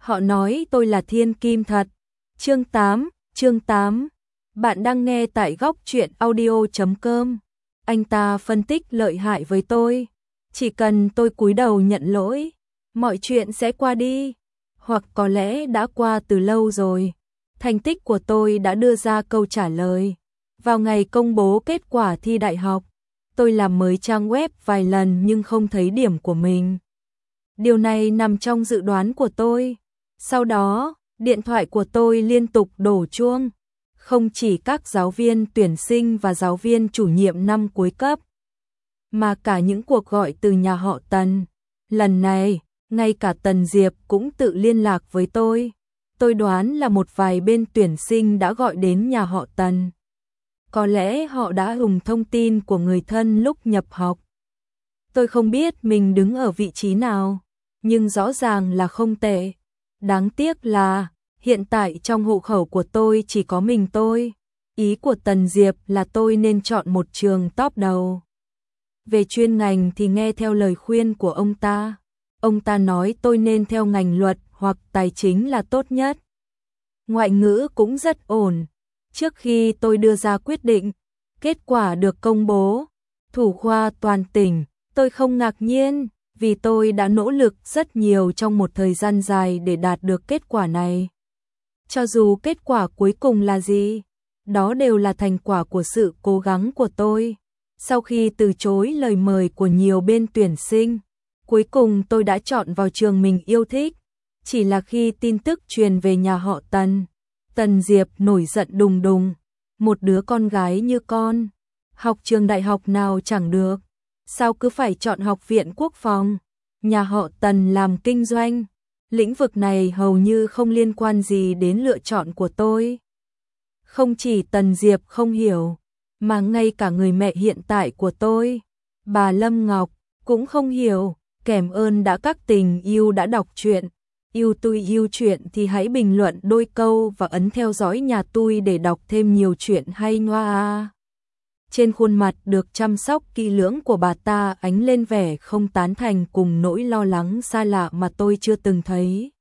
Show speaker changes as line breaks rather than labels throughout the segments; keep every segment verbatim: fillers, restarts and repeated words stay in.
Họ nói tôi là thiên kim thật. Chương tám, chương tám. Bạn đang nghe tại góc truyện audio chấm com. Anh ta phân tích lợi hại với tôi. Chỉ cần tôi cúi đầu nhận lỗi, mọi chuyện sẽ qua đi. Hoặc có lẽ đã qua từ lâu rồi. Thành tích của tôi đã đưa ra câu trả lời. Vào ngày công bố kết quả thi đại học, tôi làm mới trang web vài lần nhưng không thấy điểm của mình. Điều này nằm trong dự đoán của tôi. Sau đó, điện thoại của tôi liên tục đổ chuông. Không chỉ các giáo viên tuyển sinh và giáo viên chủ nhiệm năm cuối cấp, mà cả những cuộc gọi từ nhà họ Tần. Lần này, ngay cả Tần Diệp cũng tự liên lạc với tôi. Tôi đoán là một vài bên tuyển sinh đã gọi đến nhà họ Tần. Có lẽ họ đã hùng thông tin của người thân lúc nhập học. Tôi không biết mình đứng ở vị trí nào, nhưng rõ ràng là không tệ. Đáng tiếc là, hiện tại trong hộ khẩu của tôi chỉ có mình tôi. Ý của Tần Diệp là tôi nên chọn một trường top đầu. Về chuyên ngành thì nghe theo lời khuyên của ông ta. Ông ta nói tôi nên theo ngành luật hoặc tài chính là tốt nhất. Ngoại ngữ cũng rất ổn. Trước khi tôi đưa ra quyết định, kết quả được công bố, thủ khoa toàn tỉnh, tôi không ngạc nhiên, vì tôi đã nỗ lực rất nhiều trong một thời gian dài để đạt được kết quả này. Cho dù kết quả cuối cùng là gì, đó đều là thành quả của sự cố gắng của tôi. Sau khi từ chối lời mời của nhiều bên tuyển sinh, cuối cùng tôi đã chọn vào trường mình yêu thích. Chỉ là khi tin tức truyền về nhà họ Tần, Tần Diệp nổi giận đùng đùng. Một đứa con gái như con, học trường đại học nào chẳng được, sao cứ phải chọn học viện quốc phòng? Nhà họ Tần làm kinh doanh, lĩnh vực này hầu như không liên quan gì đến lựa chọn của tôi. Không chỉ Tần Diệp không hiểu, mà ngay cả người mẹ hiện tại của tôi, bà Lâm Ngọc, cũng không hiểu. Cảm ơn đã các tình yêu đã đọc truyện. Yêu tôi yêu truyện thì hãy bình luận đôi câu và ấn theo dõi nhà tôi để đọc thêm nhiều chuyện hay ngoa. Trên khuôn mặt được chăm sóc kỹ lưỡng của bà ta ánh lên vẻ không tán thành cùng nỗi lo lắng xa lạ mà tôi chưa từng thấy.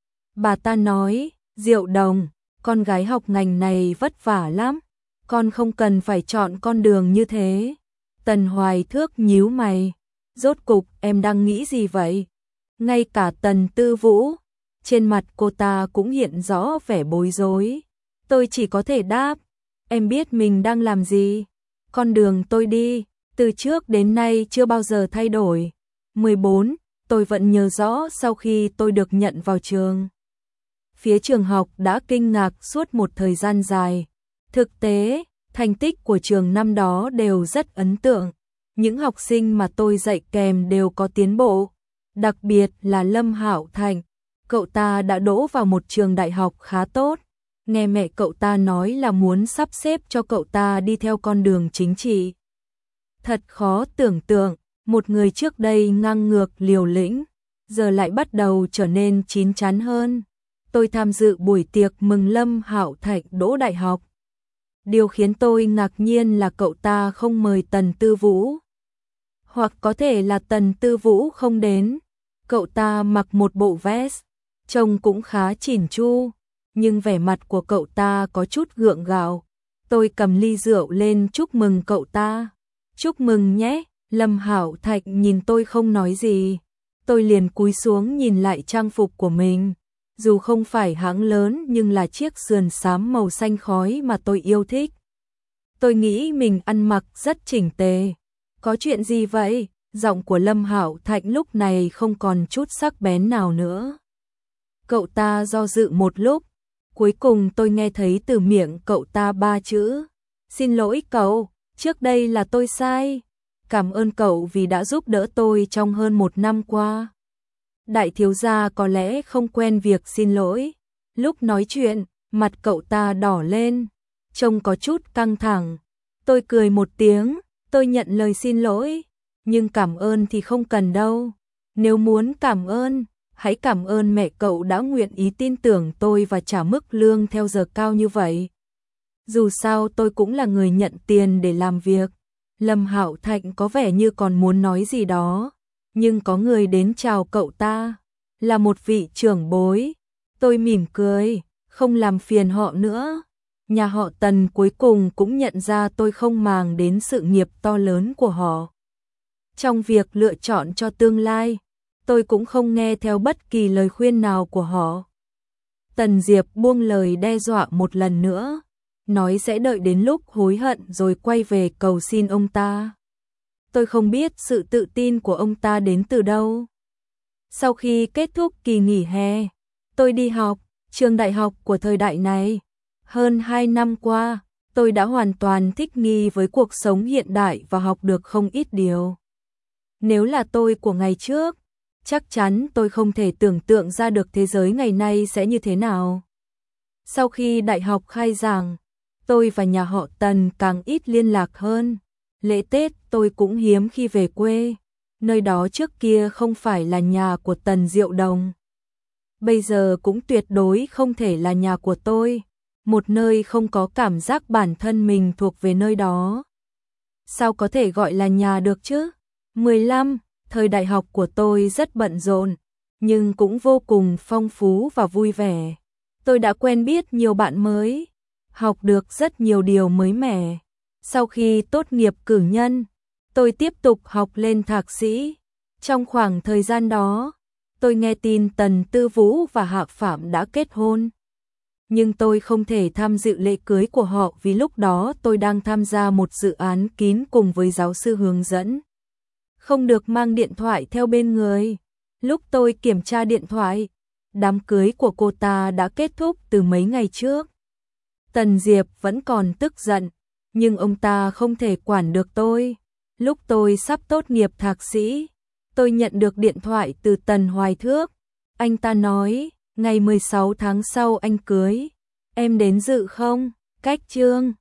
Bà ta nói, Diệu Đồng, con gái học ngành này vất vả lắm, con không cần phải chọn con đường như thế. Tần Hoài Thước nhíu mày, rốt cục em đang nghĩ gì vậy? Ngay cả Tần Tư Vũ, trên mặt cô ta cũng hiện rõ vẻ bối rối. Tôi chỉ có thể đáp, em biết mình đang làm gì. Con đường tôi đi, từ trước đến nay chưa bao giờ thay đổi. mười bốn, tôi vẫn nhớ rõ sau khi tôi được nhận vào trường. Phía trường học đã kinh ngạc suốt một thời gian dài. Thực tế, thành tích của trường năm đó đều rất ấn tượng. Những học sinh mà tôi dạy kèm đều có tiến bộ. Đặc biệt là Lâm Hạo Thành, cậu ta đã đỗ vào một trường đại học khá tốt. Nghe mẹ cậu ta nói là muốn sắp xếp cho cậu ta đi theo con đường chính trị. Thật khó tưởng tượng, một người trước đây ngang ngược liều lĩnh, giờ lại bắt đầu trở nên chín chắn hơn. Tôi tham dự buổi tiệc mừng Lâm Hạo Thành đỗ đại học. Điều khiến tôi ngạc nhiên là cậu ta không mời Tần Tư Vũ. Hoặc có thể là Tần Tư Vũ không đến. Cậu ta mặc một bộ vest, trông cũng khá chỉn chu, nhưng vẻ mặt của cậu ta có chút gượng gạo. Tôi cầm ly rượu lên chúc mừng cậu ta. Chúc mừng nhé. Lâm Hạo Thạch nhìn tôi không nói gì. Tôi liền cúi xuống nhìn lại trang phục của mình. Dù không phải hãng lớn nhưng là chiếc sườn xám màu xanh khói mà tôi yêu thích. Tôi nghĩ mình ăn mặc rất chỉnh tề. Có chuyện gì vậy? Giọng của Lâm Hạo Thạch lúc này không còn chút sắc bén nào nữa. Cậu ta do dự một lúc. Cuối cùng tôi nghe thấy từ miệng cậu ta ba chữ. Xin lỗi cậu, trước đây là tôi sai. Cảm ơn cậu vì đã giúp đỡ tôi trong hơn một năm qua. Đại thiếu gia có lẽ không quen việc xin lỗi. Lúc nói chuyện, mặt cậu ta đỏ lên, trông có chút căng thẳng. Tôi cười một tiếng, tôi nhận lời xin lỗi. Nhưng cảm ơn thì không cần đâu. Nếu muốn cảm ơn, hãy cảm ơn mẹ cậu đã nguyện ý tin tưởng tôi và trả mức lương theo giờ cao như vậy. Dù sao tôi cũng là người nhận tiền để làm việc. Lâm Hạo Thạnh có vẻ như còn muốn nói gì đó, nhưng có người đến chào cậu ta, là một vị trưởng bối. Tôi mỉm cười, không làm phiền họ nữa. Nhà họ Tần cuối cùng cũng nhận ra tôi không màng đến sự nghiệp to lớn của họ. Trong việc lựa chọn cho tương lai, tôi cũng không nghe theo bất kỳ lời khuyên nào của họ. Tần Diệp buông lời đe dọa một lần nữa, nói sẽ đợi đến lúc hối hận rồi quay về cầu xin ông ta. Tôi không biết sự tự tin của ông ta đến từ đâu. Sau khi kết thúc kỳ nghỉ hè, tôi đi học, trường đại học của thời đại này. Hơn hai năm qua, tôi đã hoàn toàn thích nghi với cuộc sống hiện đại và học được không ít điều. Nếu là tôi của ngày trước, chắc chắn tôi không thể tưởng tượng ra được thế giới ngày nay sẽ như thế nào. Sau khi đại học khai giảng, tôi và nhà họ Tần càng ít liên lạc hơn. Lễ Tết tôi cũng hiếm khi về quê, nơi đó trước kia không phải là nhà của Tần Diệu Đồng. Bây giờ cũng tuyệt đối không thể là nhà của tôi, một nơi không có cảm giác bản thân mình thuộc về nơi đó. Sao có thể gọi là nhà được chứ? mười lăm, thời đại học của tôi rất bận rộn, nhưng cũng vô cùng phong phú và vui vẻ. Tôi đã quen biết nhiều bạn mới, học được rất nhiều điều mới mẻ. Sau khi tốt nghiệp cử nhân, tôi tiếp tục học lên thạc sĩ. Trong khoảng thời gian đó, tôi nghe tin Tần Tư Vũ và Hạc Phạm đã kết hôn. Nhưng tôi không thể tham dự lễ cưới của họ vì lúc đó tôi đang tham gia một dự án kín cùng với giáo sư hướng dẫn. Không được mang điện thoại theo bên người. Lúc tôi kiểm tra điện thoại, đám cưới của cô ta đã kết thúc từ mấy ngày trước. Tần Diệp vẫn còn tức giận, nhưng ông ta không thể quản được tôi. Lúc tôi sắp tốt nghiệp thạc sĩ, tôi nhận được điện thoại từ Tần Hoài Thước. Anh ta nói, ngày mười sáu tháng sau anh cưới, em đến dự không? Cách chương